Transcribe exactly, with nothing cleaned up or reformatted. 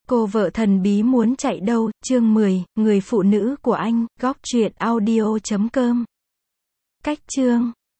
Cô vợ thần bí muốn chạy đâu, chương mười, người phụ nữ của anh, góc truyện audio chấm com. Cách chương